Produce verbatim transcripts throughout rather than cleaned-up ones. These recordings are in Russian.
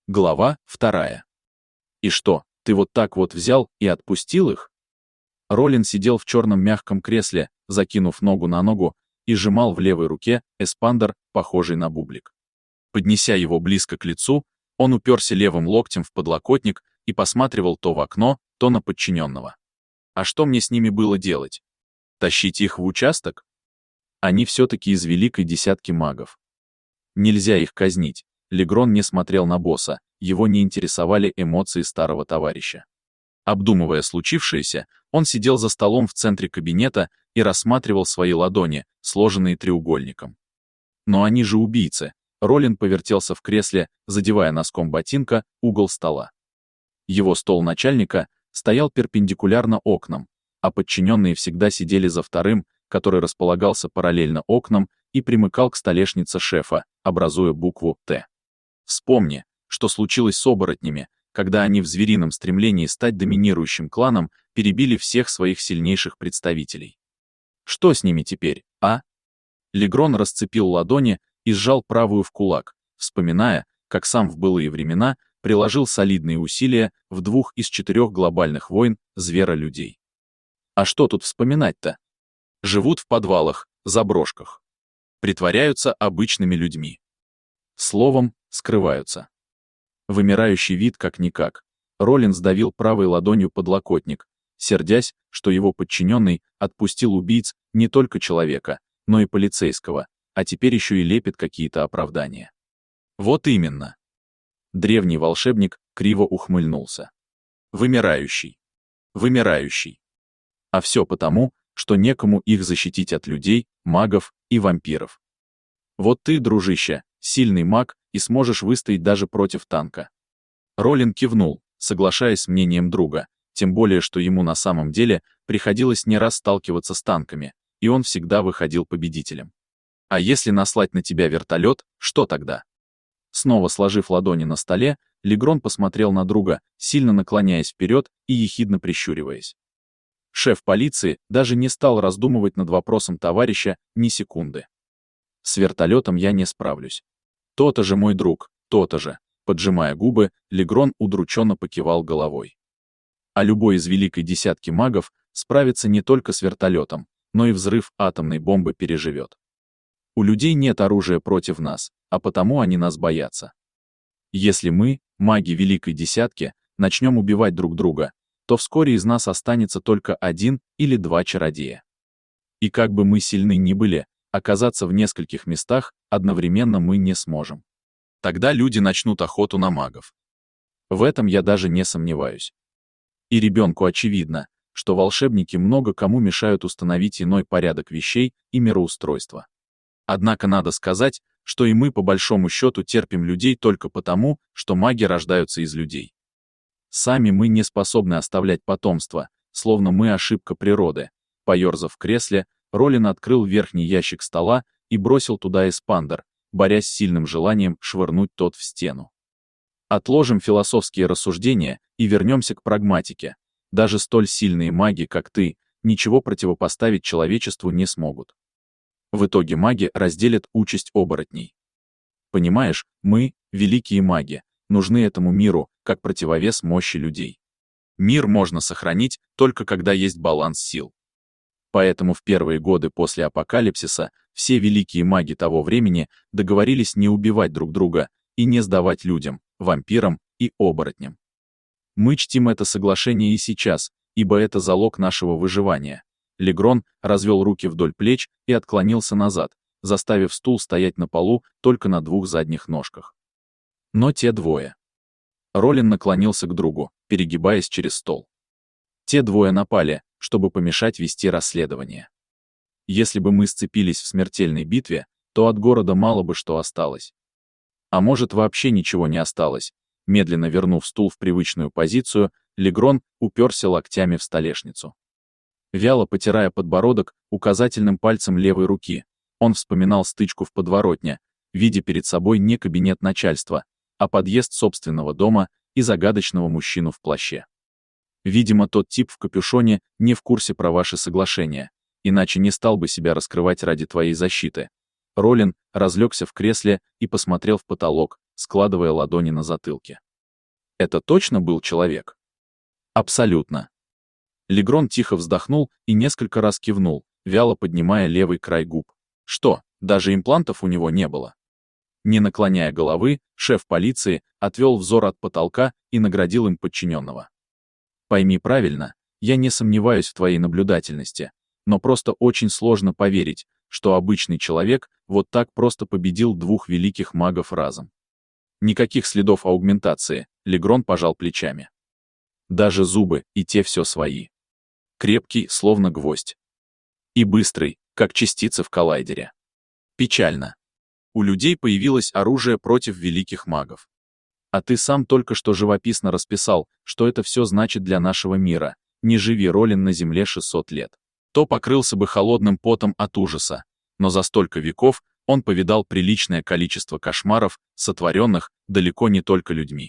Глава вторая. И что, ты вот так вот взял и отпустил их? Ролин сидел в черном мягком кресле, закинув ногу на ногу, и сжимал в левой руке эспандер, похожий на бублик. Поднеся его близко к лицу, он уперся левым локтем в подлокотник и посматривал то в окно, то на подчиненного. А что мне с ними было делать? Тащить их в участок? Они все-таки из великой десятки магов. Нельзя их казнить. Легрон не смотрел на босса, его не интересовали эмоции старого товарища. Обдумывая случившееся, он сидел за столом в центре кабинета и рассматривал свои ладони, сложенные треугольником. Но они же убийцы. Ролин повертелся в кресле, задевая носком ботинка угол стола. Его стол начальника стоял перпендикулярно окнам, а подчиненные всегда сидели за вторым, который располагался параллельно окнам и примыкал к столешнице шефа, образуя букву «Т». Вспомни, что случилось с оборотнями, когда они в зверином стремлении стать доминирующим кланом перебили всех своих сильнейших представителей. Что с ними теперь, а? Легрон расцепил ладони и сжал правую в кулак, вспоминая, как сам в былые времена приложил солидные усилия в двух из четырех глобальных войн зверолюдей. А что тут вспоминать-то? Живут в подвалах, заброшках. Притворяются обычными людьми. Словом, скрываются. Вымирающий вид как-никак. Ролин сдавил правой ладонью подлокотник, сердясь, что его подчиненный отпустил убийц не только человека, но и полицейского, а теперь еще и лепит какие-то оправдания. Вот именно. Древний волшебник криво ухмыльнулся. Вымирающий. Вымирающий. А все потому, что некому их защитить от людей, магов и вампиров. Вот ты, дружище, сильный маг и сможешь выстоять даже против танка. Ролин кивнул, соглашаясь с мнением друга, тем более, что ему на самом деле приходилось не раз сталкиваться с танками, и он всегда выходил победителем. А если наслать на тебя вертолет, что тогда? Снова сложив ладони на столе, Легрон посмотрел на друга, сильно наклоняясь вперед и ехидно прищуриваясь. Шеф полиции даже не стал раздумывать над вопросом товарища ни секунды. С вертолетом я не справлюсь. То-то же мой друг, то-то же. Поджимая губы, Легрон удрученно покивал головой. А любой из великой десятки магов справится не только с вертолетом, но и взрыв атомной бомбы переживет. У людей нет оружия против нас, а потому они нас боятся. Если мы, маги великой десятки, начнем убивать друг друга, то вскоре из нас останется только один или два чародея. И как бы мы сильны ни были, оказаться в нескольких местах одновременно мы не сможем. Тогда люди начнут охоту на магов. В этом я даже не сомневаюсь. И ребенку очевидно, что волшебники много кому мешают установить иной порядок вещей и мироустройства. Однако надо сказать, что и мы по большому счету терпим людей только потому, что маги рождаются из людей. Сами мы не способны оставлять потомство, словно мы ошибка природы. Поерзав в кресле, Ролин открыл верхний ящик стола и бросил туда эспандер, борясь с сильным желанием швырнуть тот в стену. Отложим философские рассуждения и вернемся к прагматике. Даже столь сильные маги, как ты, ничего противопоставить человечеству не смогут. В итоге маги разделят участь оборотней. Понимаешь, мы, великие маги, нужны этому миру, как противовес мощи людей. Мир можно сохранить, только когда есть баланс сил. Поэтому в первые годы после апокалипсиса все великие маги того времени договорились не убивать друг друга и не сдавать людям, вампирам и оборотням. Мы чтим это соглашение и сейчас, ибо это залог нашего выживания. Легрон развел руки вдоль плеч и отклонился назад, заставив стул стоять на полу только на двух задних ножках. Но те двое. Ролин наклонился к другу, перегибаясь через стол. Те двое напали, чтобы помешать вести расследование. Если бы мы сцепились в смертельной битве, то от города мало бы что осталось. А может, вообще ничего не осталось. Медленно вернув стул в привычную позицию, Легрон уперся локтями в столешницу. Вяло потирая подбородок указательным пальцем левой руки, он вспоминал стычку в подворотне, видя перед собой не кабинет начальства, а подъезд собственного дома и загадочного мужчину в плаще. Видимо, тот тип в капюшоне не в курсе про ваши соглашения, иначе не стал бы себя раскрывать ради твоей защиты. Ролин разлегся в кресле и посмотрел в потолок, складывая ладони на затылке. Это точно был человек? Абсолютно. Легрон тихо вздохнул и несколько раз кивнул, вяло поднимая левый край губ. Что, даже имплантов у него не было? Не наклоняя головы, шеф полиции отвел взор от потолка и наградил им подчиненного. Пойми правильно, я не сомневаюсь в твоей наблюдательности, но просто очень сложно поверить, что обычный человек вот так просто победил двух великих магов разом. Никаких следов аугментации, Легрон пожал плечами. Даже зубы, и те все свои. Крепкий, словно гвоздь. И быстрый, как частицы в коллайдере. Печально. У людей появилось оружие против великих магов. А ты сам только что живописно расписал, что это все значит для нашего мира. Не живи Ролин на Земле шестьсот лет. То покрылся бы холодным потом от ужаса. Но за столько веков он повидал приличное количество кошмаров, сотворенных далеко не только людьми.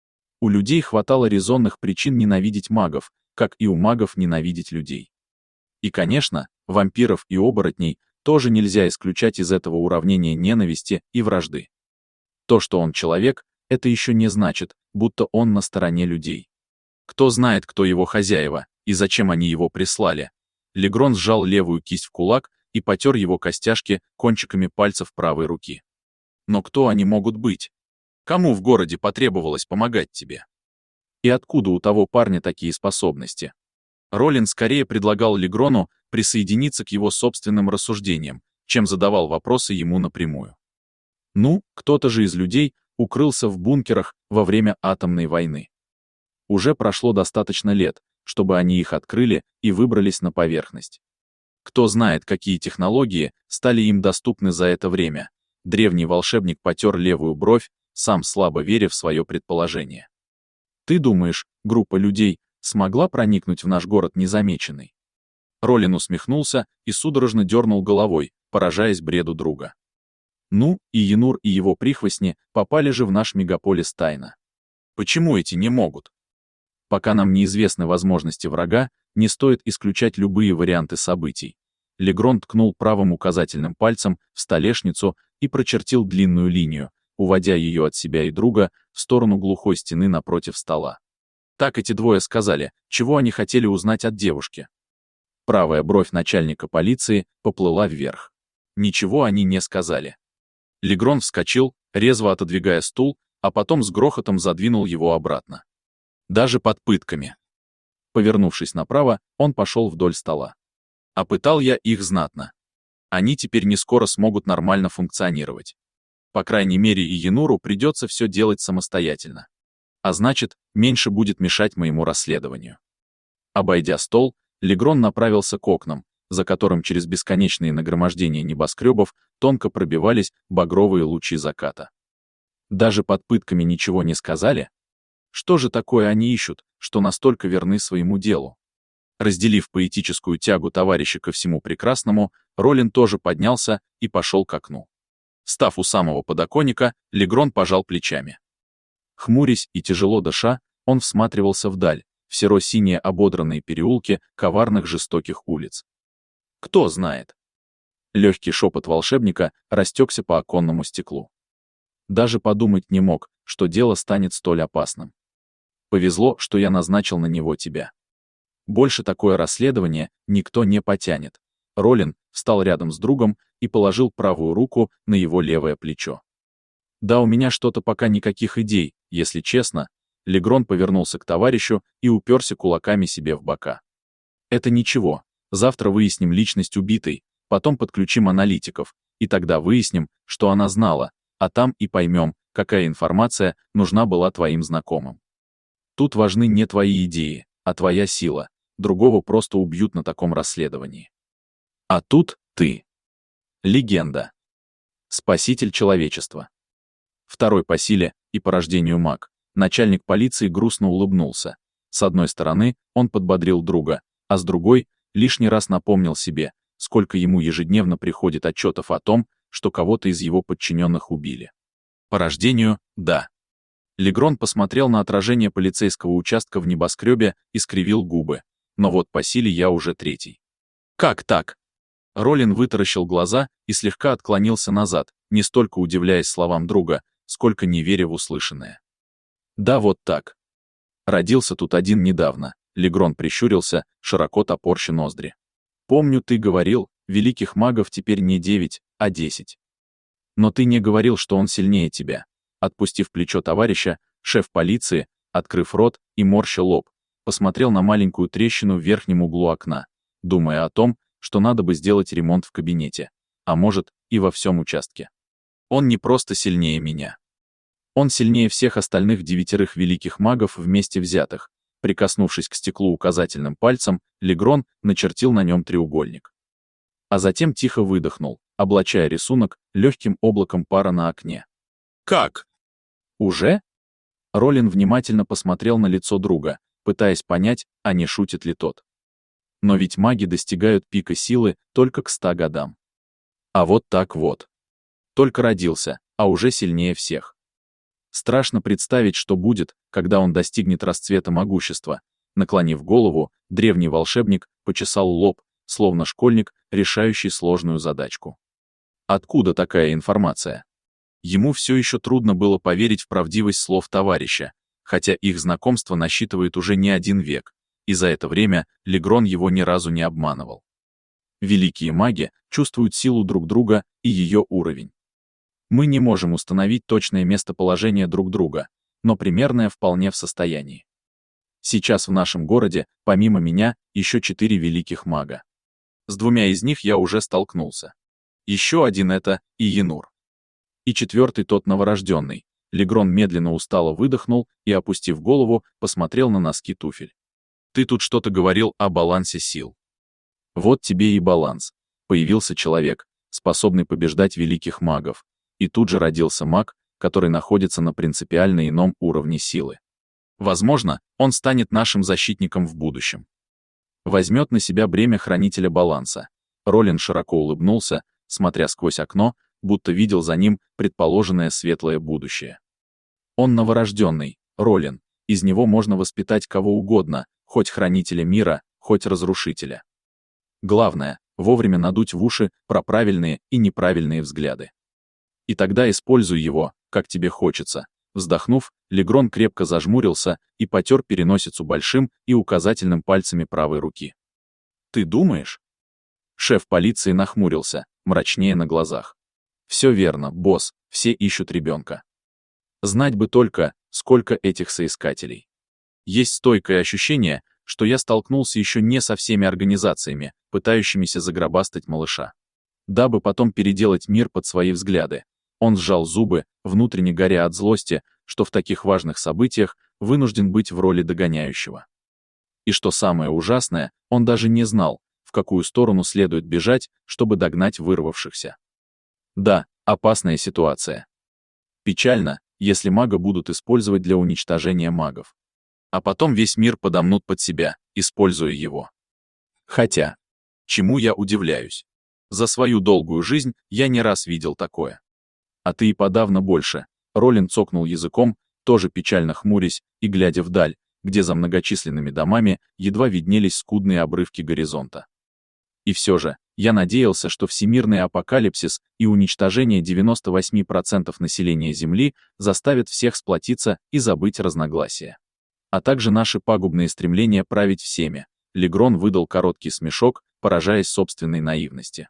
У людей хватало резонных причин ненавидеть магов, как и у магов ненавидеть людей. И, конечно, вампиров и оборотней тоже нельзя исключать из этого уравнения ненависти и вражды. То, что он человек, это еще не значит, будто он на стороне людей. Кто знает, кто его хозяева, и зачем они его прислали. Легрон сжал левую кисть в кулак и потер его костяшки кончиками пальцев правой руки. Но кто они могут быть? Кому в городе потребовалось помогать тебе? И откуда у того парня такие способности? Ролин скорее предлагал Легрону присоединиться к его собственным рассуждениям, чем задавал вопросы ему напрямую. Ну, кто-то же из людей укрылся в бункерах во время атомной войны. Уже прошло достаточно лет, чтобы они их открыли и выбрались на поверхность. Кто знает, какие технологии стали им доступны за это время. Древний волшебник потер левую бровь, сам слабо веря в свое предположение. Ты думаешь, группа людей смогла проникнуть в наш город незамеченной? Ролин усмехнулся и судорожно дернул головой, поражаясь бреду друга. Ну, и Янур и его прихвостни попали же в наш мегаполис тайно. Почему эти не могут? Пока нам неизвестны возможности врага, не стоит исключать любые варианты событий. Легрон ткнул правым указательным пальцем в столешницу и прочертил длинную линию, уводя ее от себя и друга в сторону глухой стены напротив стола. Так эти двое сказали, чего они хотели узнать от девушки. Правая бровь начальника полиции поплыла вверх. Ничего они не сказали. Легрон вскочил, резво отодвигая стул, а потом с грохотом задвинул его обратно. Даже под пытками. Повернувшись направо, он пошел вдоль стола. А пытал я их знатно. Они теперь не скоро смогут нормально функционировать. По крайней мере, и Януру придется все делать самостоятельно. А значит, меньше будет мешать моему расследованию. Обойдя стол, Легрон направился к окнам, за которым через бесконечные нагромождения небоскребов тонко пробивались багровые лучи заката. Даже под пытками ничего не сказали? Что же такое они ищут, что настолько верны своему делу? Разделив поэтическую тягу товарища ко всему прекрасному, Ролин тоже поднялся и пошел к окну. Став у самого подоконника, Легрон пожал плечами. Хмурясь и тяжело дыша, он всматривался вдаль, в серо-синие ободранные переулки коварных жестоких улиц. Кто знает? Легкий шепот волшебника растекся по оконному стеклу. Даже подумать не мог, что дело станет столь опасным. Повезло, что я назначил на него тебя. Больше такое расследование никто не потянет. Ролин встал рядом с другом и положил правую руку на его левое плечо. Да, у меня что-то пока никаких идей, если честно. Легрон повернулся к товарищу и уперся кулаками себе в бока. Это ничего, завтра выясним личность убитой, потом подключим аналитиков, и тогда выясним, что она знала, а там и поймем, какая информация нужна была твоим знакомым. Тут важны не твои идеи, а твоя сила, другого просто убьют на таком расследовании. А тут ты. Легенда. Спаситель человечества. Второй по силе и по рождению маг. Начальник полиции грустно улыбнулся. С одной стороны, он подбодрил друга, а с другой, лишний раз напомнил себе, сколько ему ежедневно приходит отчетов о том, что кого-то из его подчиненных убили. По рождению – да. Легрон посмотрел на отражение полицейского участка в небоскребе и скривил губы. Но вот по силе я уже третий. Как так? Ролин вытаращил глаза и слегка отклонился назад, не столько удивляясь словам друга, сколько не веря в услышанное. Да, вот так. Родился тут один недавно. Легрон прищурился, широко топорща ноздри. Помню, ты говорил, великих магов теперь не девять, а десять. Но ты не говорил, что он сильнее тебя. Отпустив плечо товарища, шеф полиции, открыв рот и морща лоб, посмотрел на маленькую трещину в верхнем углу окна, думая о том, что надо бы сделать ремонт в кабинете, а может, и во всем участке. Он не просто сильнее меня. Он сильнее всех остальных девятерых великих магов вместе взятых. Прикоснувшись к стеклу указательным пальцем, Легрон начертил на нем треугольник. А затем тихо выдохнул, облачая рисунок легким облаком пара на окне. «Как? Уже?» Ролин внимательно посмотрел на лицо друга, пытаясь понять, а не шутит ли тот. Но ведь маги достигают пика силы только к ста годам. А вот так вот. Только родился, а уже сильнее всех. Страшно представить, что будет, когда он достигнет расцвета могущества. Наклонив голову, древний волшебник почесал лоб, словно школьник, решающий сложную задачку. Откуда такая информация? Ему все еще трудно было поверить в правдивость слов товарища, хотя их знакомство насчитывает уже не один век, и за это время Легрон его ни разу не обманывал. Великие маги чувствуют силу друг друга и ее уровень. Мы не можем установить точное местоположение друг друга, но примерное вполне в состоянии. Сейчас в нашем городе, помимо меня, еще четыре великих мага. С двумя из них я уже столкнулся. Еще один — это Иенур. И четвертый тот новорожденный. Легрон медленно устало выдохнул и, опустив голову, посмотрел на носки туфель. Ты тут что-то говорил о балансе сил. Вот тебе и баланс. Появился человек, способный побеждать великих магов. И тут же родился маг, который находится на принципиально ином уровне силы. Возможно, он станет нашим защитником в будущем. Возьмет на себя бремя хранителя баланса. Ролин широко улыбнулся, смотря сквозь окно, будто видел за ним предположенное светлое будущее. Он новорожденный, Ролин, из него можно воспитать кого угодно, хоть хранителя мира, хоть разрушителя. Главное, вовремя надуть в уши про правильные и неправильные взгляды. И тогда используй его, как тебе хочется. Вздохнув, Легрон крепко зажмурился и потер переносицу большим и указательным пальцами правой руки. «Ты думаешь?» Шеф полиции нахмурился, мрачнее на глазах. «Все верно, босс, все ищут ребенка. Знать бы только, сколько этих соискателей. Есть стойкое ощущение, что я столкнулся еще не со всеми организациями, пытающимися загробастать малыша. Дабы потом переделать мир под свои взгляды». Он сжал зубы, внутренне горя от злости, что в таких важных событиях вынужден быть в роли догоняющего. И что самое ужасное, он даже не знал, в какую сторону следует бежать, чтобы догнать вырвавшихся. Да, опасная ситуация. Печально, если мага будут использовать для уничтожения магов. А потом весь мир подомнут под себя, используя его. Хотя, чему я удивляюсь? За свою долгую жизнь я не раз видел такое. А ты и подавно больше. Ролин цокнул языком, тоже печально хмурясь и глядя вдаль, где за многочисленными домами едва виднелись скудные обрывки горизонта. И все же, я надеялся, что всемирный апокалипсис и уничтожение девяноста восьми процентов населения Земли заставят всех сплотиться и забыть разногласия. А также наши пагубные стремления править всеми. Легрон выдал короткий смешок, поражаясь собственной наивности.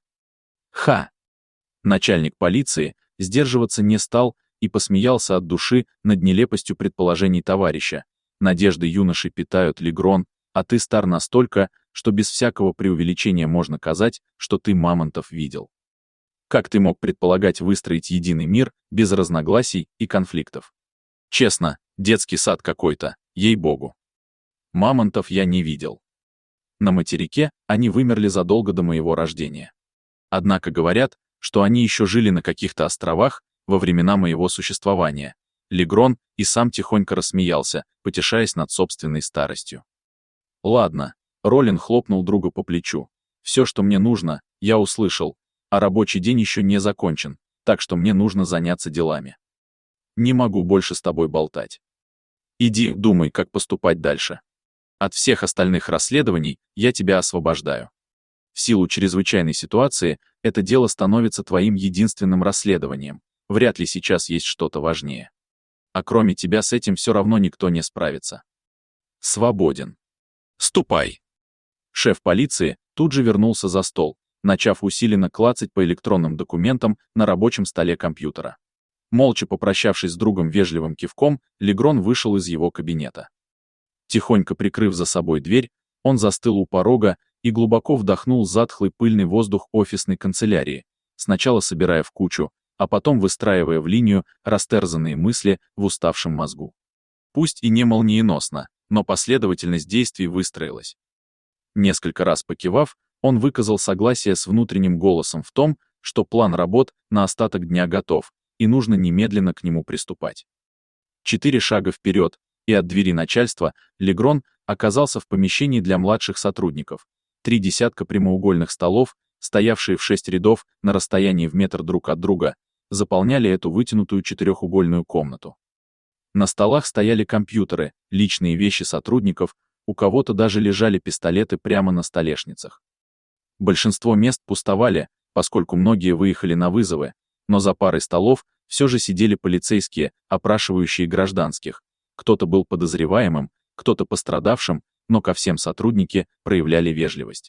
Ха! Начальник полиции сдерживаться не стал и посмеялся от души над нелепостью предположений товарища. Надежды юноши питают, Легрон, а ты стар настолько, что без всякого преувеличения можно казать, что ты мамонтов видел. Как ты мог предполагать выстроить единый мир без разногласий и конфликтов? Честно, детский сад какой-то, ей-богу. Мамонтов я не видел. На материке они вымерли задолго до моего рождения. Однако говорят, что они еще жили на каких-то островах во времена моего существования. Легрон и сам тихонько рассмеялся, потешаясь над собственной старостью. Ладно, Ролин хлопнул друга по плечу. Все, что мне нужно, я услышал, а рабочий день еще не закончен, так что мне нужно заняться делами. Не могу больше с тобой болтать. Иди, думай, как поступать дальше. От всех остальных расследований я тебя освобождаю. В силу чрезвычайной ситуации это дело становится твоим единственным расследованием. Вряд ли сейчас есть что-то важнее. А кроме тебя с этим все равно никто не справится. Свободен. Ступай. Шеф полиции тут же вернулся за стол, начав усиленно клацать по электронным документам на рабочем столе компьютера. Молча попрощавшись с другом вежливым кивком, Легрон вышел из его кабинета. Тихонько прикрыв за собой дверь, он застыл у порога и глубоко вдохнул затхлый пыльный воздух офисной канцелярии, сначала собирая в кучу, а потом выстраивая в линию растерзанные мысли в уставшем мозгу. Пусть и не молниеносно, но последовательность действий выстроилась. Несколько раз покивав, он выказал согласие с внутренним голосом в том, что план работ на остаток дня готов, и нужно немедленно к нему приступать. Четыре шага вперед, и от двери начальства Легрон оказался в помещении для младших сотрудников. Три десятка прямоугольных столов, стоявшие в шесть рядов на расстоянии в метр друг от друга, заполняли эту вытянутую четырехугольную комнату. На столах стояли компьютеры, личные вещи сотрудников, у кого-то даже лежали пистолеты прямо на столешницах. Большинство мест пустовали, поскольку многие выехали на вызовы, но за парой столов все же сидели полицейские, опрашивающие гражданских. Кто-то был подозреваемым, кто-то пострадавшим, но ко всем сотрудники проявляли вежливость.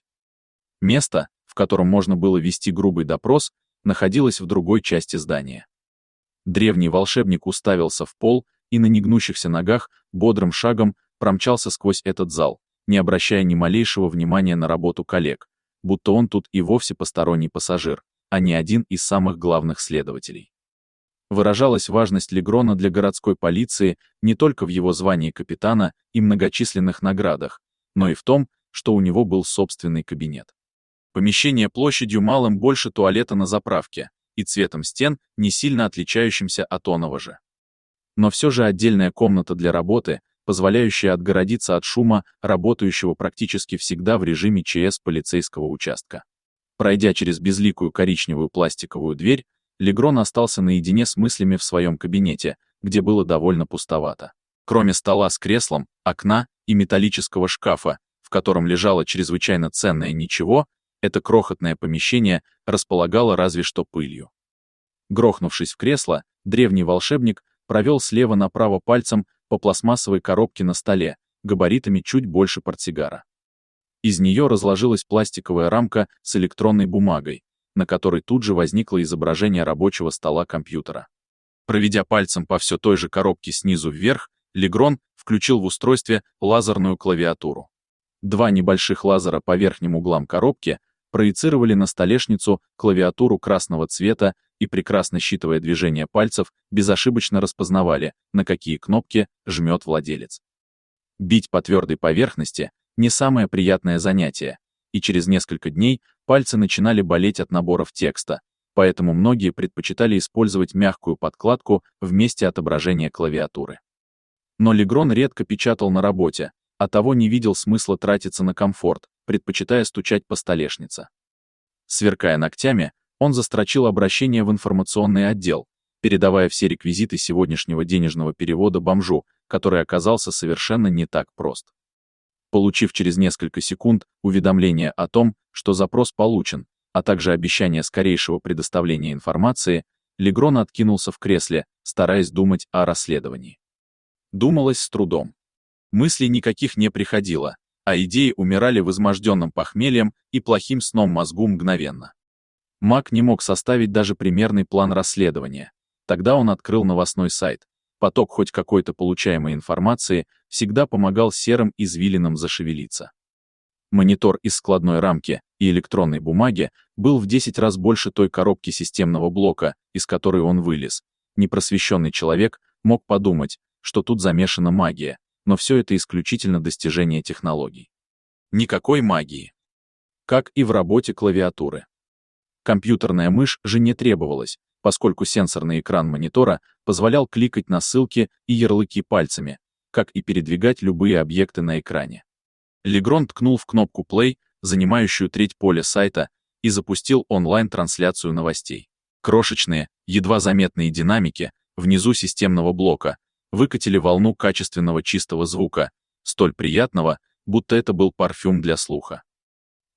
Место, в котором можно было вести грубый допрос, находилось в другой части здания. Древний волшебник уставился в пол и на негнущихся ногах бодрым шагом промчался сквозь этот зал, не обращая ни малейшего внимания на работу коллег, будто он тут и вовсе посторонний пассажир, а не один из самых главных следователей. Выражалась важность Легрона для городской полиции не только в его звании капитана и многочисленных наградах, но и в том, что у него был собственный кабинет. Помещение площадью малым больше туалета на заправке и цветом стен, не сильно отличающимся от оного же. Но все же отдельная комната для работы, позволяющая отгородиться от шума, работающего практически всегда в режиме ЧС полицейского участка. Пройдя через безликую коричневую пластиковую дверь, Легрон остался наедине с мыслями в своем кабинете, где было довольно пустовато. Кроме стола с креслом, окна и металлического шкафа, в котором лежало чрезвычайно ценное ничего, это крохотное помещение располагало разве что пылью. Грохнувшись в кресло, древний волшебник провел слева направо пальцем по пластмассовой коробке на столе, габаритами чуть больше портсигара. Из нее разложилась пластиковая рамка с электронной бумагой, на которой тут же возникло изображение рабочего стола компьютера. Проведя пальцем по все той же коробке снизу вверх, Легрон включил в устройстве лазерную клавиатуру. Два небольших лазера по верхним углам коробки проецировали на столешницу клавиатуру красного цвета и, прекрасно считывая движения пальцев, безошибочно распознавали, на какие кнопки жмет владелец. Бить по твердой поверхности — не самое приятное занятие, и через несколько дней пальцы начинали болеть от наборов текста, поэтому многие предпочитали использовать мягкую подкладку вместе отображения клавиатуры. Но Легрон редко печатал на работе, оттого не видел смысла тратиться на комфорт, предпочитая стучать по столешнице. Сверкая ногтями, он застрочил обращение в информационный отдел, передавая все реквизиты сегодняшнего денежного перевода бомжу, который оказался совершенно не так прост. Получив через несколько секунд уведомление о том, что запрос получен, а также обещание скорейшего предоставления информации, Легрон откинулся в кресле, стараясь думать о расследовании. Думалось с трудом. Мыслей никаких не приходило, а идеи умирали в изможденном похмельем и плохим сном мозгу мгновенно. Мак не мог составить даже примерный план расследования. Тогда он открыл новостной сайт. Поток хоть какой-то получаемой информации всегда помогал серым извилинам зашевелиться. Монитор из складной рамки и электронной бумаги был в десять раз больше той коробки системного блока, из которой он вылез. Непросвещенный человек мог подумать, что тут замешана магия, но все это исключительно достижение технологий. Никакой магии. Как и в работе клавиатуры. Компьютерная мышь же не требовалась, поскольку сенсорный экран монитора позволял кликать на ссылки и ярлыки пальцами, как и передвигать любые объекты на экране. Легрон ткнул в кнопку play, занимающую треть поля сайта, и запустил онлайн-трансляцию новостей. Крошечные, едва заметные динамики внизу системного блока выкатили волну качественного чистого звука, столь приятного, будто это был парфюм для слуха.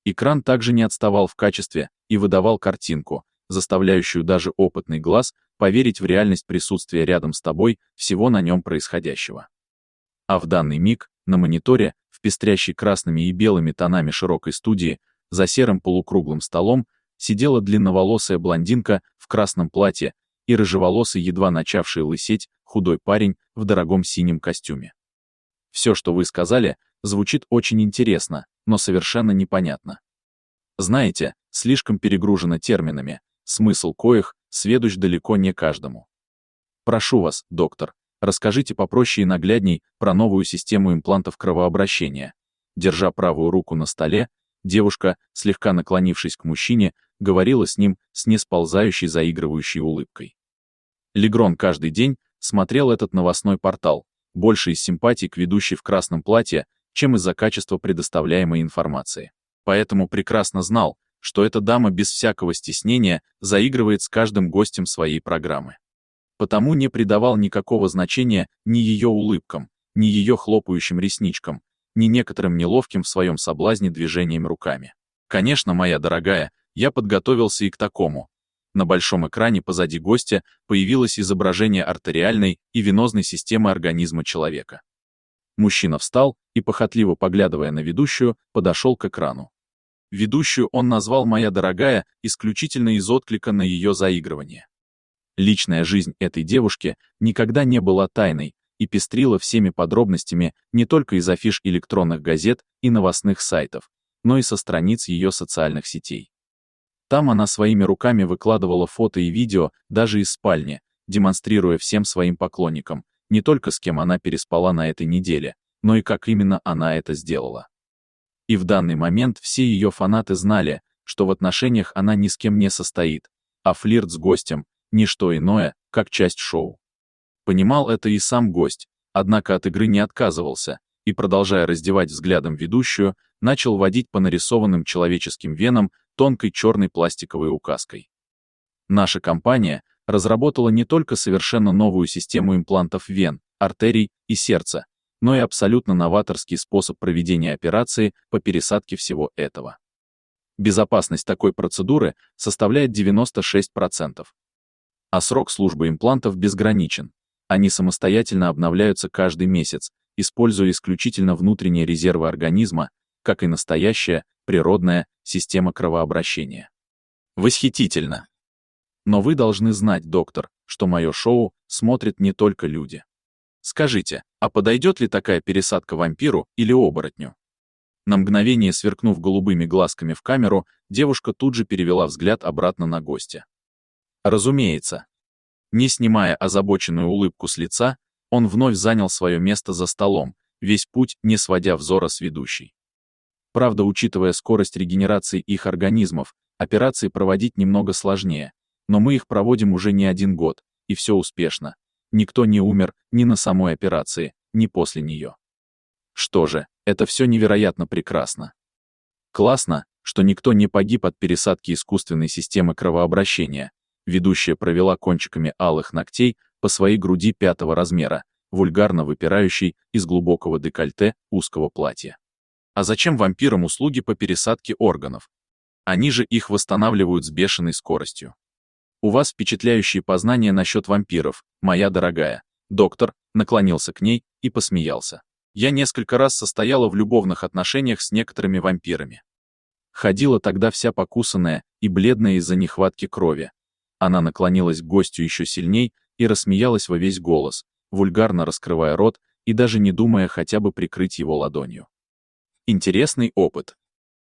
Экран также не отставал в качестве и выдавал картинку, заставляющую даже опытный глаз поверить в реальность присутствия рядом с тобой всего на нем происходящего. А в данный миг, на мониторе, в пестрящей красными и белыми тонами широкой студии, за серым полукруглым столом, сидела длинноволосая блондинка в красном платье и рыжеволосый, едва начавший лысеть, худой парень в дорогом синем костюме. Все, что вы сказали, звучит очень интересно, но совершенно непонятно. Знаете, слишком перегружено терминами, смысл коих сведущ далеко не каждому. Прошу вас, доктор, расскажите попроще и наглядней про новую систему имплантов кровообращения. Держа правую руку на столе, девушка, слегка наклонившись к мужчине, говорила с ним с несползающей заигрывающей улыбкой. Легрон каждый день смотрел этот новостной портал, больше из симпатий к ведущей в красном платье, чем из-за качества предоставляемой информации. Поэтому прекрасно знал, что эта дама без всякого стеснения заигрывает с каждым гостем своей программы. Потому не придавал никакого значения ни ее улыбкам, ни ее хлопающим ресничкам, ни некоторым неловким в своем соблазне движением руками. Конечно, моя дорогая, я подготовился и к такому. На большом экране позади гостя появилось изображение артериальной и венозной системы организма человека. Мужчина встал и, похотливо поглядывая на ведущую, подошел к экрану. Ведущую он назвал «моя дорогая» исключительно из отклика на ее заигрывание. Личная жизнь этой девушки никогда не была тайной и пестрила всеми подробностями не только из афиш электронных газет и новостных сайтов, но и со страниц ее социальных сетей. Там она своими руками выкладывала фото и видео даже из спальни, демонстрируя всем своим поклонникам, не только с кем она переспала на этой неделе, но и как именно она это сделала. И в данный момент все ее фанаты знали, что в отношениях она ни с кем не состоит, а флирт с гостем – ничто иное, как часть шоу. Понимал это и сам гость, однако от игры не отказывался, и, продолжая раздевать взглядом ведущую, начал водить по нарисованным человеческим венам тонкой черной пластиковой указкой. Наша компания разработала не только совершенно новую систему имплантов вен, артерий и сердца, но и абсолютно новаторский способ проведения операции по пересадке всего этого. Безопасность такой процедуры составляет девяносто шесть процентов. А срок службы имплантов безграничен. Они самостоятельно обновляются каждый месяц, используя исключительно внутренние резервы организма, как и настоящая, природная система кровообращения. Восхитительно! Но вы должны знать, доктор, что мое шоу смотрят не только люди. Скажите, а подойдет ли такая пересадка вампиру или оборотню? На мгновение сверкнув голубыми глазками в камеру, девушка тут же перевела взгляд обратно на гостя. Разумеется. Не снимая озабоченную улыбку с лица, он вновь занял свое место за столом, весь путь не сводя взора с ведущей. Правда, учитывая скорость регенерации их организмов, операции проводить немного сложнее, но мы их проводим уже не один год, и все успешно. Никто не умер ни на самой операции, ни после нее. Что же, это все невероятно прекрасно. Классно, что никто не погиб от пересадки искусственной системы кровообращения. Ведущая провела кончиками алых ногтей по своей груди пятого размера, вульгарно выпирающей из глубокого декольте узкого платья. А зачем вампирам услуги по пересадке органов? Они же их восстанавливают с бешеной скоростью. У вас впечатляющие познания насчет вампиров, моя дорогая. Доктор наклонился к ней и посмеялся. Я несколько раз состояла в любовных отношениях с некоторыми вампирами. Ходила тогда вся покусанная и бледная из-за нехватки крови. Она наклонилась к гостю еще сильней и рассмеялась во весь голос, вульгарно раскрывая рот и даже не думая хотя бы прикрыть его ладонью. Интересный опыт.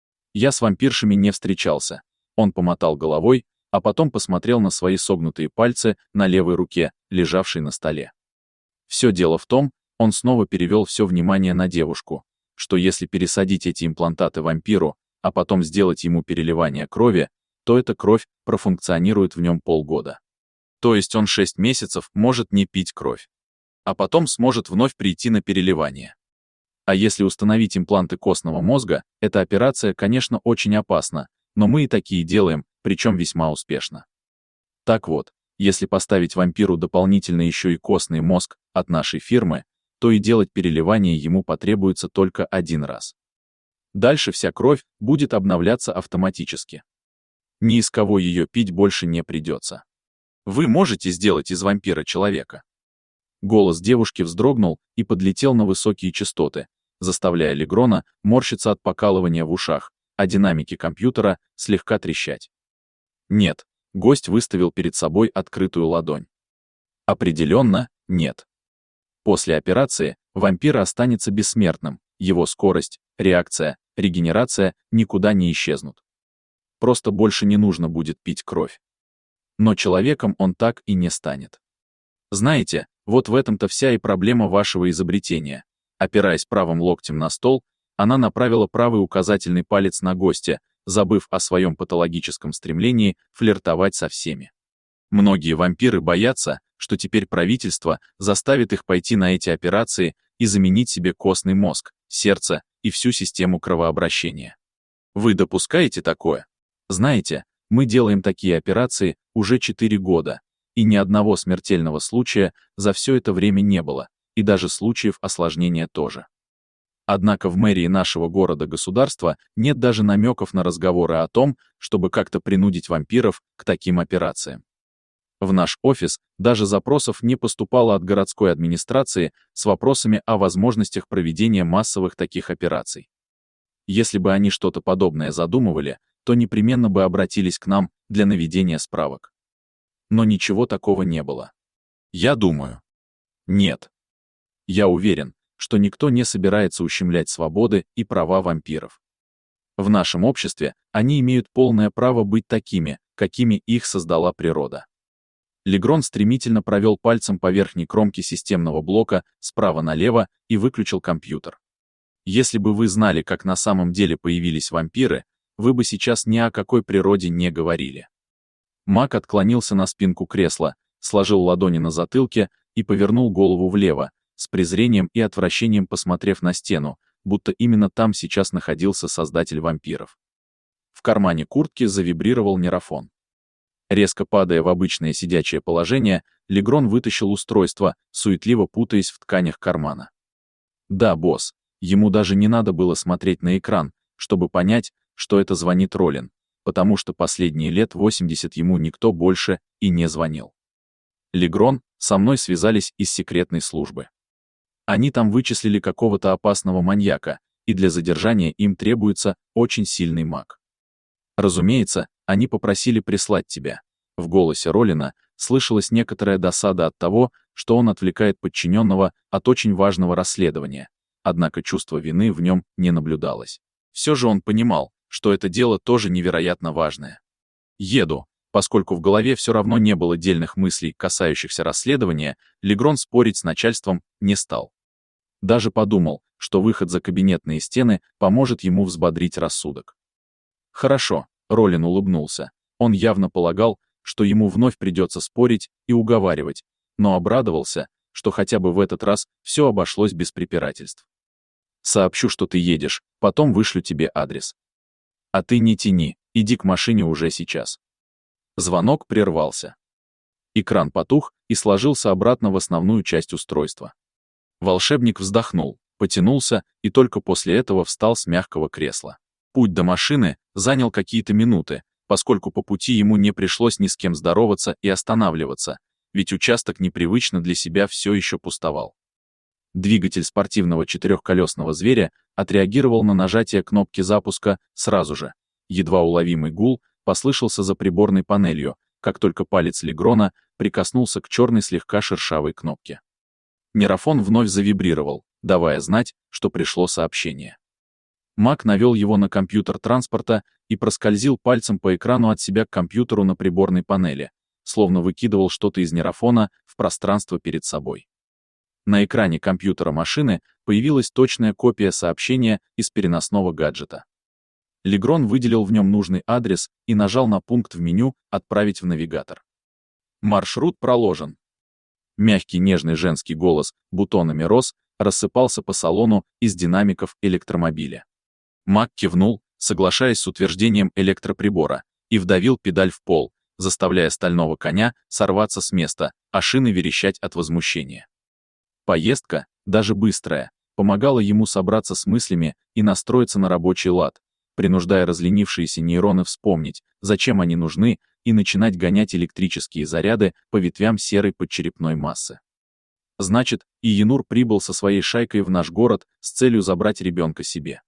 Я с вампиршами не встречался. Он помотал головой, а потом посмотрел на свои согнутые пальцы на левой руке, лежавшей на столе. Все дело в том, он снова перевел все внимание на девушку, что если пересадить эти имплантаты вампиру, а потом сделать ему переливание крови, то эта кровь профункционирует в нем полгода. То есть он шесть месяцев может не пить кровь, а потом сможет вновь прийти на переливание. А если установить импланты костного мозга, эта операция, конечно, очень опасна, но мы и такие делаем, причем весьма успешно. Так вот, если поставить вампиру дополнительно еще и костный мозг от нашей фирмы, то и делать переливание ему потребуется только один раз. Дальше вся кровь будет обновляться автоматически. Ни из кого ее пить больше не придется. Вы можете сделать из вампира человека. Голос девушки вздрогнул и подлетел на высокие частоты, заставляя Легрона морщиться от покалывания в ушах, а динамики компьютера слегка трещать. Нет, гость выставил перед собой открытую ладонь. Определенно, нет. После операции вампир останется бессмертным, его скорость, реакция, регенерация никуда не исчезнут. Просто больше не нужно будет пить кровь. Но человеком он так и не станет. Знаете, вот в этом-то вся и проблема вашего изобретения. Опираясь правым локтем на стол, она направила правый указательный палец на гостя, забыв о своем патологическом стремлении флиртовать со всеми. Многие вампиры боятся, что теперь правительство заставит их пойти на эти операции и заменить себе костный мозг, сердце и всю систему кровообращения. Вы допускаете такое? Знаете, мы делаем такие операции уже четыре года, и ни одного смертельного случая за все это время не было, и даже случаев осложнения тоже. Однако в мэрии нашего города-государства нет даже намеков на разговоры о том, чтобы как-то принудить вампиров к таким операциям. В наш офис даже запросов не поступало от городской администрации с вопросами о возможностях проведения массовых таких операций. Если бы они что-то подобное задумывали, то непременно бы обратились к нам для наведения справок. Но ничего такого не было. Я думаю. Нет. Я уверен, что никто не собирается ущемлять свободы и права вампиров. В нашем обществе они имеют полное право быть такими, какими их создала природа. Легрон стремительно провел пальцем по верхней кромке системного блока справа налево и выключил компьютер. Если бы вы знали, как на самом деле появились вампиры, вы бы сейчас ни о какой природе не говорили. Маг отклонился на спинку кресла, сложил ладони на затылке и повернул голову влево, с презрением и отвращением посмотрев на стену, будто именно там сейчас находился создатель вампиров. В кармане куртки завибрировал нейрофон. Резко падая в обычное сидячее положение, Легрон вытащил устройство, суетливо путаясь в тканях кармана. Да, босс, ему даже не надо было смотреть на экран, чтобы понять, что это звонит Ролин, потому что последние лет восемьдесят ему никто больше и не звонил. Легрон, со мной связались из секретной службы. Они там вычислили какого-то опасного маньяка, и для задержания им требуется очень сильный маг. Разумеется, они попросили прислать тебя. В голосе Ролина слышалась некоторая досада от того, что он отвлекает подчиненного от очень важного расследования, однако чувство вины в нем не наблюдалось. Все же он понимал, что это дело тоже невероятно важное. Еду. Поскольку в голове все равно не было дельных мыслей, касающихся расследования, Легрон спорить с начальством не стал. Даже подумал, что выход за кабинетные стены поможет ему взбодрить рассудок. Хорошо, Ролин улыбнулся. Он явно полагал, что ему вновь придется спорить и уговаривать, но обрадовался, что хотя бы в этот раз все обошлось без препирательств. Сообщу, что ты едешь, потом вышлю тебе адрес. А ты не тяни, иди к машине уже сейчас. Звонок прервался. Экран потух и сложился обратно в основную часть устройства. Волшебник вздохнул, потянулся и только после этого встал с мягкого кресла. Путь до машины занял какие-то минуты, поскольку по пути ему не пришлось ни с кем здороваться и останавливаться, ведь участок непривычно для себя все еще пустовал. Двигатель спортивного четырехколесного зверя отреагировал на нажатие кнопки запуска сразу же. Едва уловимый гул послышался за приборной панелью, как только палец Легрона прикоснулся к черной слегка шершавой кнопке. Нейрофон вновь завибрировал, давая знать, что пришло сообщение. Маг навел его на компьютер транспорта и проскользил пальцем по экрану от себя к компьютеру на приборной панели, словно выкидывал что-то из нейрофона в пространство перед собой. На экране компьютера машины появилась точная копия сообщения из переносного гаджета. Легрон выделил в нем нужный адрес и нажал на пункт в меню «Отправить в навигатор». Маршрут проложен. Мягкий нежный женский голос бутонами роз рассыпался по салону из динамиков электромобиля. Маг кивнул, соглашаясь с утверждением электроприбора, и вдавил педаль в пол, заставляя стального коня сорваться с места, а шины верещать от возмущения. Поездка, даже быстрая, помогала ему собраться с мыслями и настроиться на рабочий лад, принуждая разленившиеся нейроны вспомнить, зачем они нужны, и начинать гонять электрические заряды по ветвям серой подчерепной массы. Значит, и Янур прибыл со своей шайкой в наш город с целью забрать ребенка себе.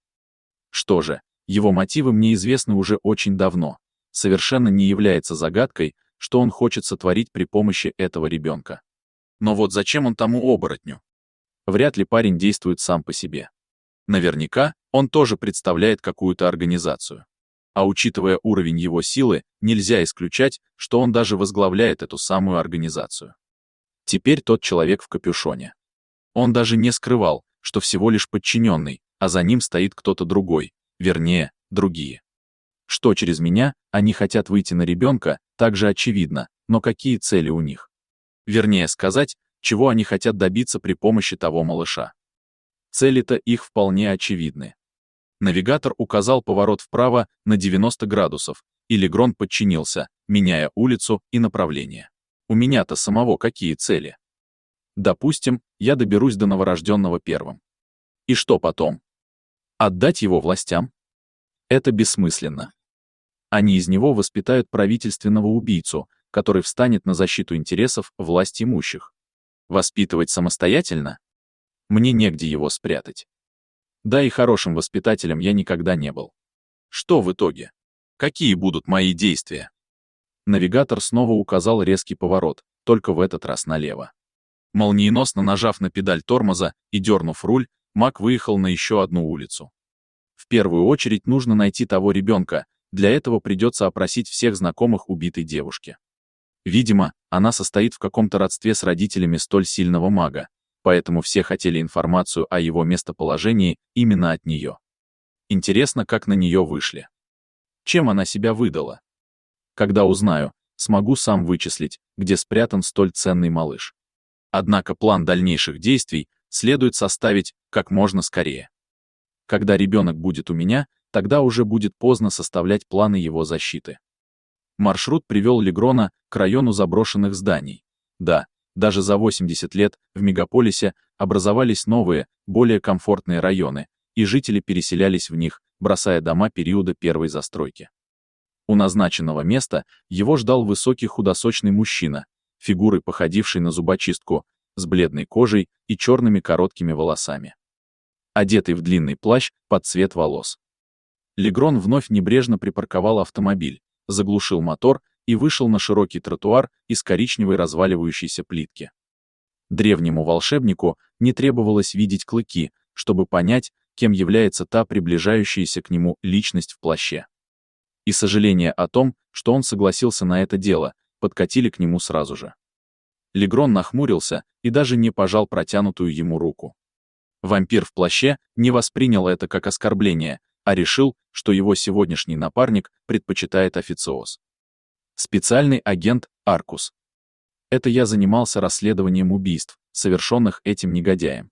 Что же, его мотивы мне известны уже очень давно. Совершенно не является загадкой, что он хочет сотворить при помощи этого ребенка. Но вот зачем он тому оборотню? Вряд ли парень действует сам по себе. Наверняка, он тоже представляет какую-то организацию. А учитывая уровень его силы, нельзя исключать, что он даже возглавляет эту самую организацию. Теперь тот человек в капюшоне. Он даже не скрывал, что всего лишь подчиненный, а за ним стоит кто-то другой, вернее, другие. Что через меня они хотят выйти на ребенка, также очевидно, но какие цели у них? Вернее сказать, чего они хотят добиться при помощи того малыша. Цели-то их вполне очевидны. Навигатор указал поворот вправо на девяносто градусов, и Легрон подчинился, меняя улицу и направление. У меня-то самого какие цели? Допустим, я доберусь до новорожденного первым. И что потом? Отдать его властям? Это бессмысленно. Они из него воспитают правительственного убийцу, который встанет на защиту интересов власть имущих. Воспитывать самостоятельно? Мне негде его спрятать. Да и хорошим воспитателем я никогда не был. Что в итоге? Какие будут мои действия? Навигатор снова указал резкий поворот, только в этот раз налево. Молниеносно нажав на педаль тормоза и дернув руль, Мак выехал на еще одну улицу. В первую очередь нужно найти того ребенка, для этого придется опросить всех знакомых убитой девушки. Видимо, она состоит в каком-то родстве с родителями столь сильного мага, поэтому все хотели информацию о его местоположении именно от нее. Интересно, как на нее вышли. Чем она себя выдала? Когда узнаю, смогу сам вычислить, где спрятан столь ценный малыш. Однако план дальнейших действий следует составить как можно скорее. Когда ребенок будет у меня, тогда уже будет поздно составлять планы его защиты. Маршрут привел Легрона к району заброшенных зданий. Да, даже за восемьдесят лет в мегаполисе образовались новые, более комфортные районы, и жители переселялись в них, бросая дома периода первой застройки. У назначенного места его ждал высокий худосочный мужчина, фигурой походивший на зубочистку, с бледной кожей и черными короткими волосами. Одетый в длинный плащ под цвет волос. Легрон вновь небрежно припарковал автомобиль, заглушил мотор и вышел на широкий тротуар из коричневой разваливающейся плитки. Древнему волшебнику не требовалось видеть клыки, чтобы понять, кем является та приближающаяся к нему личность в плаще. И сожаление о том, что он согласился на это дело, подкатили к нему сразу же. Легрон нахмурился и даже не пожал протянутую ему руку. Вампир в плаще не воспринял это как оскорбление, а решил, что его сегодняшний напарник предпочитает официоз. Специальный агент Аркус. Это я занимался расследованием убийств, совершенных этим негодяем.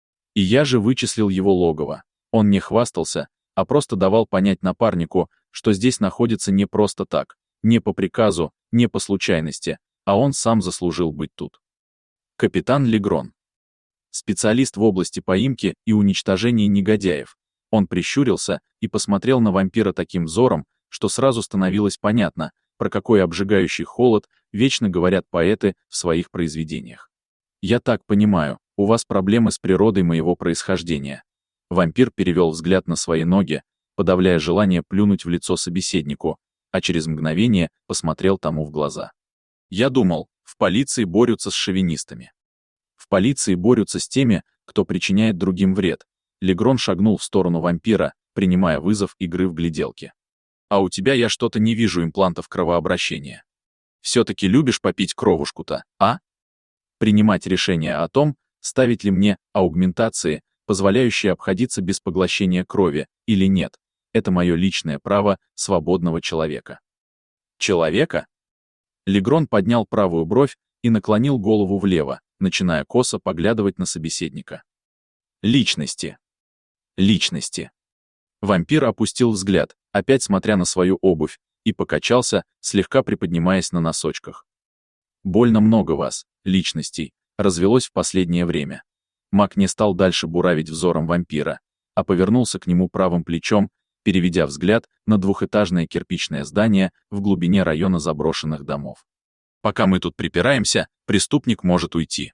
И я же вычислил его логово. Он не хвастался, а просто давал понять напарнику, что здесь находится не просто так, не по приказу, не по случайности, а он сам заслужил быть тут. Капитан Легрон. Специалист в области поимки и уничтожения негодяев. Он прищурился и посмотрел на вампира таким взором, что сразу становилось понятно, про какой обжигающий холод вечно говорят поэты в своих произведениях. «Я так понимаю, у вас проблемы с природой моего происхождения». Вампир перевел взгляд на свои ноги, подавляя желание плюнуть в лицо собеседнику, а через мгновение посмотрел тому в глаза. «Я думал, в полиции борются с шовинистами. В полиции борются с теми, кто причиняет другим вред». Легрон шагнул в сторону вампира, принимая вызов игры в гляделки. «А у тебя я что-то не вижу имплантов кровообращения. Все-таки любишь попить кровушку-то, а? Принимать решение о том, ставить ли мне аугментации, позволяющие обходиться без поглощения крови, или нет, это мое личное право свободного человека». «Человека?» Легрон поднял правую бровь и наклонил голову влево, начиная косо поглядывать на собеседника. «Личности. Личности». Вампир опустил взгляд, опять смотря на свою обувь, и покачался, слегка приподнимаясь на носочках. «Больно много вас, личностей, развелось в последнее время. Маг не стал дальше буравить взором вампира, а повернулся к нему правым плечом, переведя взгляд на двухэтажное кирпичное здание в глубине района заброшенных домов. «Пока мы тут припираемся, преступник может уйти.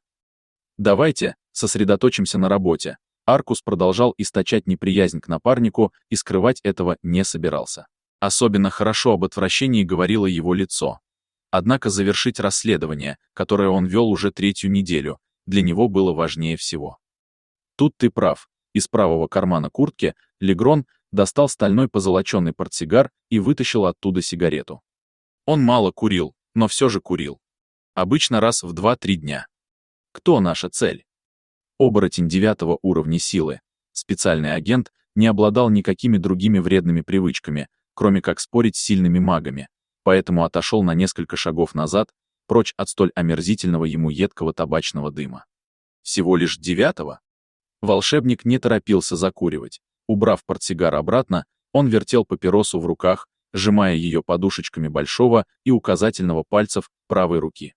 Давайте сосредоточимся на работе». Аркус продолжал источать неприязнь к напарнику и скрывать этого не собирался. Особенно хорошо об отвращении говорило его лицо. Однако завершить расследование, которое он вел уже третью неделю, для него было важнее всего. Тут ты прав. Из правого кармана куртки Легрон достал стальной позолоченный портсигар и вытащил оттуда сигарету. Он мало курил, но все же курил. Обычно раз в два-три дня. Кто наша цель? Оборотень девятого уровня силы. Специальный агент не обладал никакими другими вредными привычками, кроме как спорить с сильными магами, поэтому отошел на несколько шагов назад, прочь от столь омерзительного ему едкого табачного дыма. Всего лишь девятого? Волшебник не торопился закуривать. Убрав портсигар обратно, он вертел папиросу в руках, сжимая ее подушечками большого и указательного пальцев правой руки.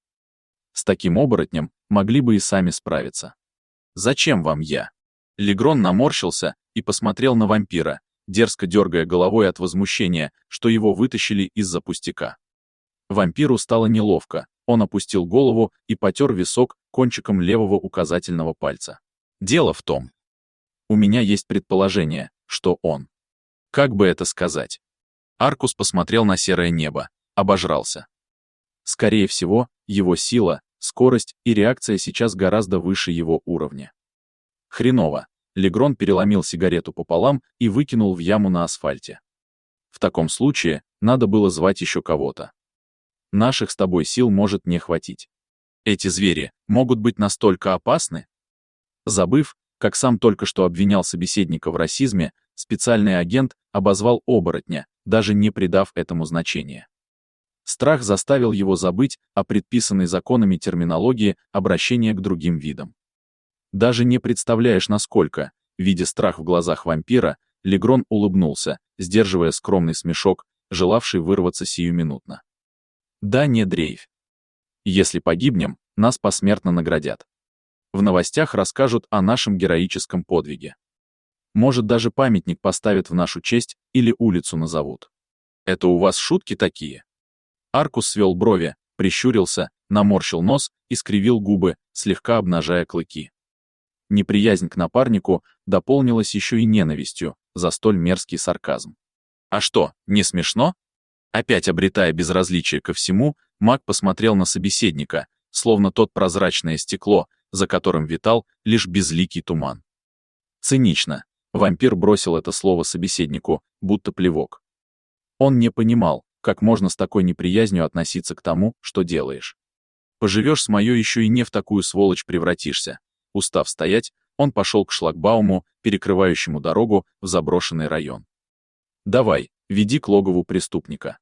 С таким оборотнем могли бы и сами справиться. «Зачем вам я?» Легрон наморщился и посмотрел на вампира, дерзко дергая головой от возмущения, что его вытащили из-за пустяка. Вампиру стало неловко, он опустил голову и потер висок кончиком левого указательного пальца. «Дело в том. У меня есть предположение, что он. Как бы это сказать?» Аркус посмотрел на серое небо, обожрался. Скорее всего, его сила, скорость и реакция сейчас гораздо выше его уровня. Хреново. Легрон переломил сигарету пополам и выкинул в яму на асфальте. В таком случае надо было звать еще кого-то. Наших с тобой сил может не хватить. Эти звери могут быть настолько опасны? Забыв, как сам только что обвинял собеседника в расизме, специальный агент обозвал оборотня, даже не придав этому значения. Страх заставил его забыть о предписанной законами терминологии обращения к другим видам. Даже не представляешь, насколько, видя страх в глазах вампира, Легрон улыбнулся, сдерживая скромный смешок, желавший вырваться сиюминутно. Да не дрейфь. Если погибнем, нас посмертно наградят. В новостях расскажут о нашем героическом подвиге. Может, даже памятник поставят в нашу честь или улицу назовут. Это у вас шутки такие? Аркус свел брови, прищурился, наморщил нос и скривил губы, слегка обнажая клыки. Неприязнь к напарнику дополнилась еще и ненавистью за столь мерзкий сарказм. А что, не смешно? Опять обретая безразличие ко всему, маг посмотрел на собеседника, словно тот прозрачное стекло, за которым витал лишь безликий туман. Цинично. Вампир бросил это слово собеседнику, будто плевок. Он не понимал, как можно с такой неприязнью относиться к тому, что делаешь. Поживешь с моё, еще и не в такую сволочь превратишься. Устав стоять, он пошел к шлагбауму, перекрывающему дорогу в заброшенный район. Давай, веди к логову преступника.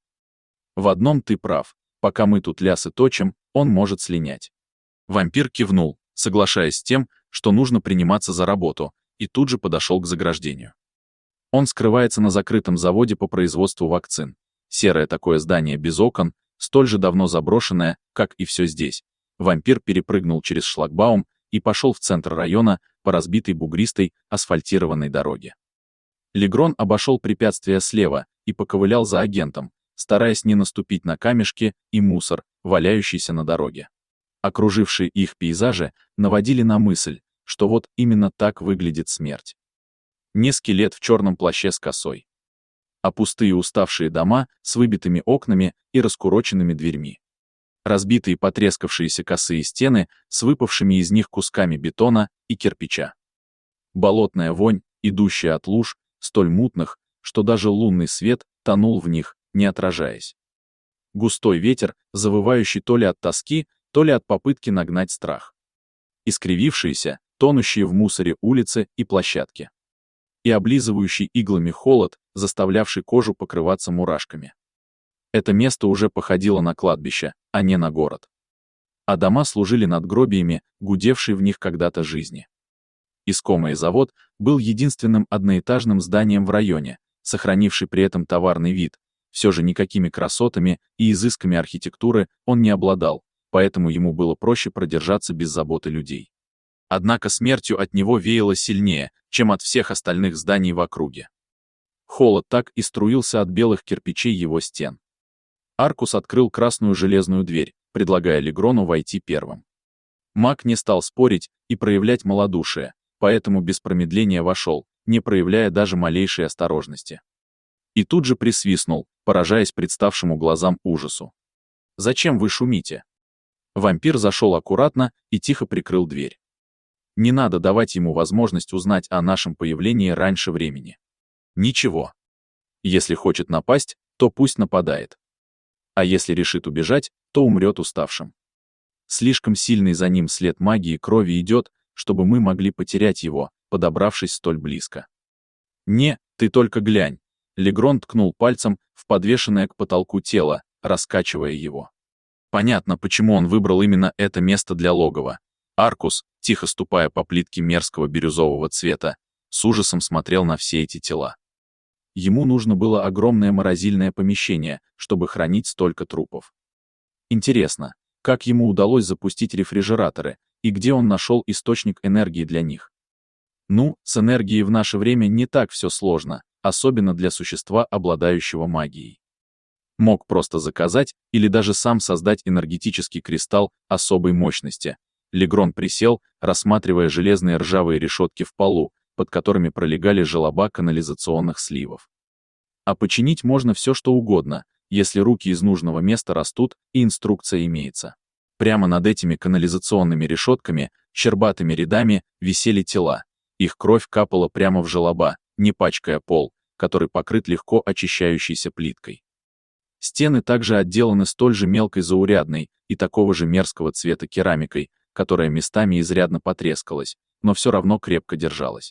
В одном ты прав, пока мы тут лясы точим, он может слинять. Вампир кивнул, соглашаясь с тем, что нужно приниматься за работу, и тут же подошел к заграждению. Он скрывается на закрытом заводе по производству вакцин. Серое такое здание без окон, столь же давно заброшенное, как и все здесь. Вампир перепрыгнул через шлагбаум и пошел в центр района по разбитой бугристой асфальтированной дороге. Легрон обошел препятствия слева и поковылял за агентом, стараясь не наступить на камешки и мусор, валяющийся на дороге. Окружившие их пейзажи наводили на мысль, что вот именно так выглядит смерть. Не скелет в черном плаще с косой, а пустые уставшие дома с выбитыми окнами и раскуроченными дверьми. Разбитые потрескавшиеся косые стены с выпавшими из них кусками бетона и кирпича. Болотная вонь, идущая от луж, столь мутных, что даже лунный свет тонул в них, не отражаясь. Густой ветер, завывающий то ли от тоски, то ли от попытки нагнать страх. Искривившиеся, тонущие в мусоре улицы и площадки. И облизывающий иглами холод, заставлявший кожу покрываться мурашками. Это место уже походило на кладбище, а не на город. А дома служили надгробиями, гудевшей в них когда-то жизни. Искомый завод был единственным одноэтажным зданием в районе, сохранивший при этом товарный вид. Все же никакими красотами и изысками архитектуры он не обладал, поэтому ему было проще продержаться без заботы людей. Однако смертью от него веяло сильнее, чем от всех остальных зданий в округе. Холод так и струился от белых кирпичей его стен. Аркус открыл красную железную дверь, предлагая Легрону войти первым. Маг не стал спорить и проявлять малодушие, поэтому без промедления вошел, не проявляя даже малейшей осторожности. И тут же присвистнул, поражаясь представшему глазам ужасу. «Зачем вы шумите?» Вампир зашел аккуратно и тихо прикрыл дверь. Не надо давать ему возможность узнать о нашем появлении раньше времени. Ничего. Если хочет напасть, то пусть нападает. А если решит убежать, то умрет уставшим. Слишком сильный за ним след магии крови идет, чтобы мы могли потерять его, подобравшись столь близко. «Не, ты только глянь!» Легрон ткнул пальцем в подвешенное к потолку тело, раскачивая его. Понятно, почему он выбрал именно это место для логова. Аркус, тихо ступая по плитке мерзкого бирюзового цвета, с ужасом смотрел на все эти тела. Ему нужно было огромное морозильное помещение, чтобы хранить столько трупов. Интересно, как ему удалось запустить рефрижераторы, и где он нашел источник энергии для них? Ну, с энергией в наше время не так все сложно, особенно для существа, обладающего магией. Мог просто заказать или даже сам создать энергетический кристалл особой мощности. Легрон присел, рассматривая железные ржавые решетки в полу, под которыми пролегали желоба канализационных сливов. А починить можно все что угодно, если руки из нужного места растут и инструкция имеется. Прямо над этими канализационными решетками, щербатыми рядами, висели тела. Их кровь капала прямо в желоба, не пачкая пол, который покрыт легко очищающейся плиткой. Стены также отделаны столь же мелкой заурядной и такого же мерзкого цвета керамикой, которая местами изрядно потрескалась, но все равно крепко держалась.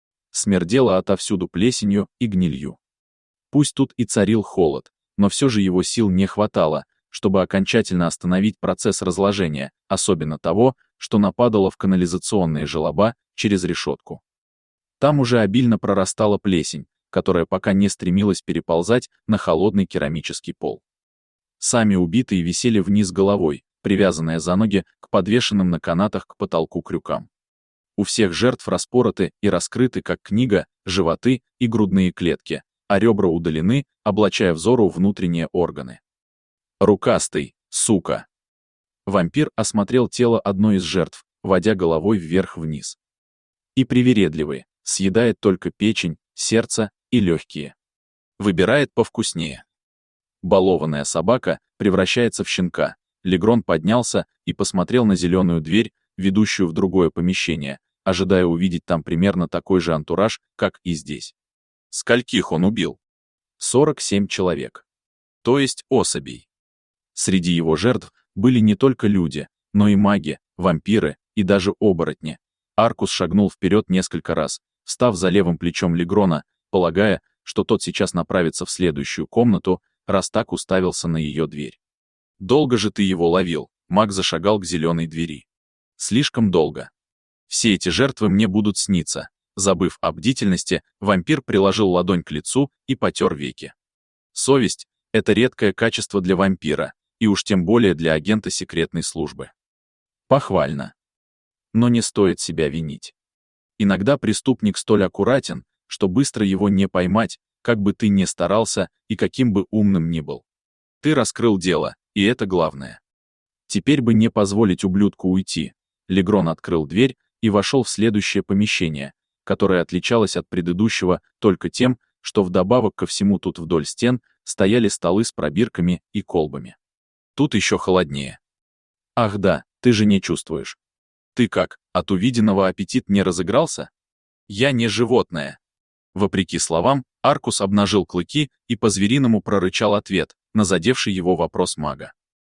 Смердело отовсюду плесенью и гнилью. Пусть тут и царил холод, но все же его сил не хватало, чтобы окончательно остановить процесс разложения, особенно того, что нападало в канализационные желоба через решетку. Там уже обильно прорастала плесень, которая пока не стремилась переползать на холодный керамический пол. Сами убитые висели вниз головой, привязанные за ноги к подвешенным на канатах к потолку крюкам. У всех жертв распороты и раскрыты, как книга, животы и грудные клетки, а ребра удалены, облачая взору внутренние органы. «Рукастый, сука!» Вампир осмотрел тело одной из жертв, водя головой вверх-вниз. И привередливый, съедает только печень, сердце и легкие. Выбирает повкуснее. Балованная собака превращается в щенка. Легрон поднялся и посмотрел на зеленую дверь, ведущую в другое помещение, ожидая увидеть там примерно такой же антураж, как и здесь. Скольких он убил? сорок семь человек. То есть особей. Среди его жертв были не только люди, но и маги, вампиры и даже оборотни. Аркус шагнул вперед несколько раз, встав за левым плечом Легрона, полагая, что тот сейчас направится в следующую комнату, раз так уставился на ее дверь. «Долго же ты его ловил?» Маг зашагал к зеленой двери. «Слишком долго. Все эти жертвы мне будут сниться». Забыв о бдительности, вампир приложил ладонь к лицу и потер веки. Совесть — это редкое качество для вампира, и уж тем более для агента секретной службы. Похвально. Но не стоит себя винить. Иногда преступник столь аккуратен, что быстро его не поймать, как бы ты ни старался и каким бы умным ни был. Ты раскрыл дело, и это главное. Теперь бы не позволить ублюдку уйти. Легрон открыл дверь и вошел в следующее помещение, которое отличалось от предыдущего только тем, что вдобавок ко всему тут вдоль стен стояли столы с пробирками и колбами. Тут еще холоднее. Ах да, ты же не чувствуешь. Ты как, от увиденного аппетит не разыгрался? Я не животное. Вопреки словам, Аркус обнажил клыки и по-звериному прорычал ответ на задевший его вопрос мага.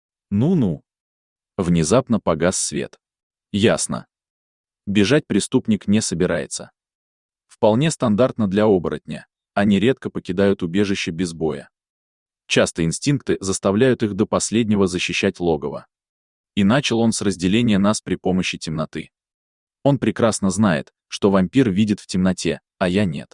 Ну-ну. Внезапно погас свет. Ясно. Бежать преступник не собирается. Вполне стандартно для оборотня. Они редко покидают убежище без боя. Часто инстинкты заставляют их до последнего защищать логово. И начал он с разделения нас при помощи темноты. Он прекрасно знает, что вампир видит в темноте, а я нет.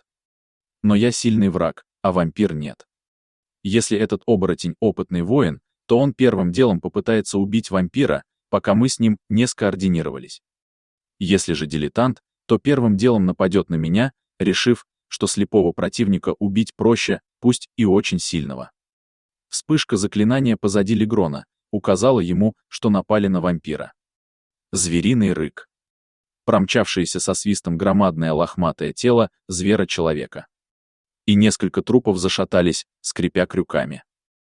Но я сильный враг, а вампир нет. Если этот оборотень опытный воин, то он первым делом попытается убить вампира, пока мы с ним не скоординировались. Если же дилетант, то первым делом нападет на меня, решив, что слепого противника убить проще, пусть и очень сильного. Вспышка заклинания позади Легрона указала ему, что напали на вампира. Звериный рык. Промчавшееся со свистом громадное лохматое тело звера-человека. И несколько трупов зашатались, скрипя крюками.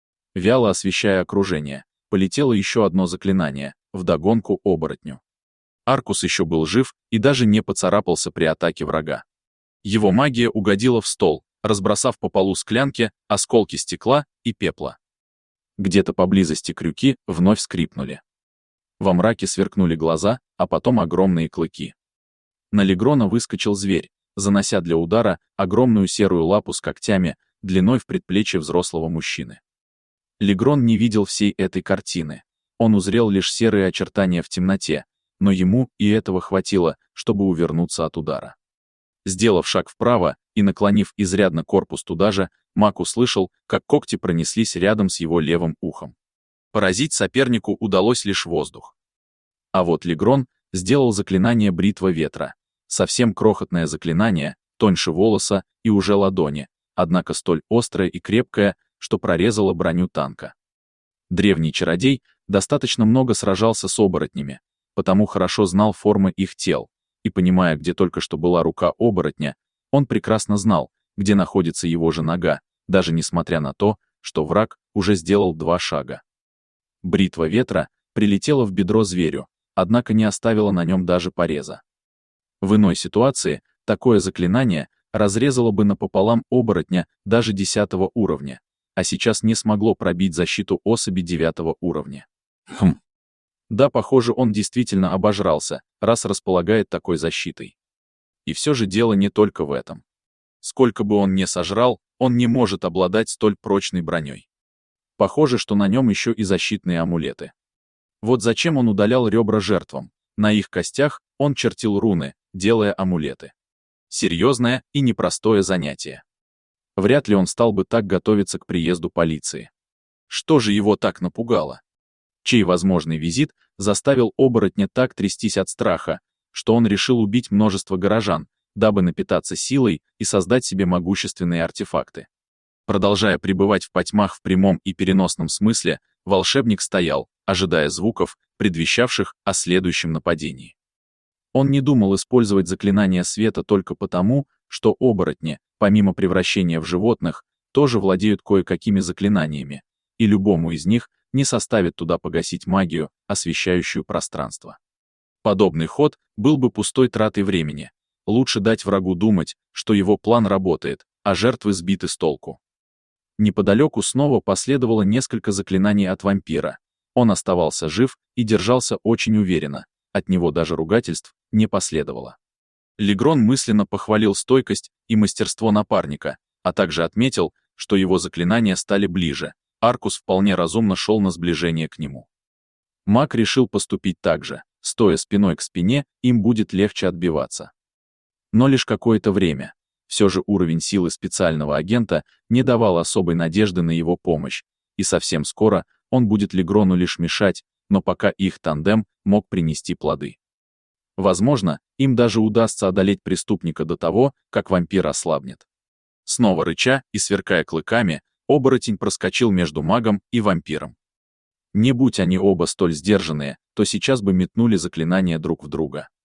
Вяло освещая окружение, полетело еще одно заклинание, вдогонку оборотню. Аркус еще был жив и даже не поцарапался при атаке врага. Его магия угодила в стол, разбросав по полу склянки, осколки стекла и пепла. Где-то поблизости крюки вновь скрипнули. Во мраке сверкнули глаза, а потом огромные клыки. На Легрона выскочил зверь, занося для удара огромную серую лапу с когтями, длиной в предплечье взрослого мужчины. Легрон не видел всей этой картины. Он узрел лишь серые очертания в темноте, но ему и этого хватило, чтобы увернуться от удара. Сделав шаг вправо и наклонив изрядно корпус туда же, маг услышал, как когти пронеслись рядом с его левым ухом. Поразить сопернику удалось лишь воздух. А вот Легрон сделал заклинание бритва ветра. Совсем крохотное заклинание, тоньше волоса и уже ладони, однако столь острое и крепкое, что прорезало броню танка. Древний чародей достаточно много сражался с оборотнями, потому хорошо знал формы их тел, и, понимая, где только что была рука оборотня, он прекрасно знал, где находится его же нога, даже несмотря на то, что враг уже сделал два шага. Бритва ветра прилетела в бедро зверю, однако не оставила на нем даже пореза. В иной ситуации такое заклинание разрезало бы напополам оборотня даже десятого уровня, а сейчас не смогло пробить защиту особи девятого уровня. Хм. Да, похоже, он действительно обожрался, раз располагает такой защитой. И все же дело не только в этом. Сколько бы он ни сожрал, он не может обладать столь прочной броней. Похоже, что на нем еще и защитные амулеты. Вот зачем он удалял ребра жертвам. На их костях он чертил руны, делая амулеты. Серьезное и непростое занятие. Вряд ли он стал бы так готовиться к приезду полиции. Что же его так напугало? Чей возможный визит заставил оборотня так трястись от страха, что он решил убить множество горожан, дабы напитаться силой и создать себе могущественные артефакты. Продолжая пребывать в потьмах в прямом и переносном смысле, волшебник стоял, ожидая звуков, предвещавших о следующем нападении. Он не думал использовать заклинание света только потому, что оборотни, помимо превращения в животных, тоже владеют кое-какими заклинаниями, и любому из них не составит туда погасить магию, освещающую пространство. Подобный ход был бы пустой тратой времени. Лучше дать врагу думать, что его план работает, а жертвы сбиты с толку. Неподалеку снова последовало несколько заклинаний от вампира. Он оставался жив и держался очень уверенно, от него даже ругательств не последовало. Легрон мысленно похвалил стойкость и мастерство напарника, а также отметил, что его заклинания стали ближе. Аркус вполне разумно шел на сближение к нему. Маг решил поступить так же, стоя спиной к спине, им будет легче отбиваться. Но лишь какое-то время. Все же уровень силы специального агента не давал особой надежды на его помощь, и совсем скоро он будет Легрону лишь мешать, но пока их тандем мог принести плоды. Возможно, им даже удастся одолеть преступника до того, как вампир ослабнет. Снова рыча и сверкая клыками, оборотень проскочил между магом и вампиром. Не будь они оба столь сдержанные, то сейчас бы метнули заклинания друг в друга.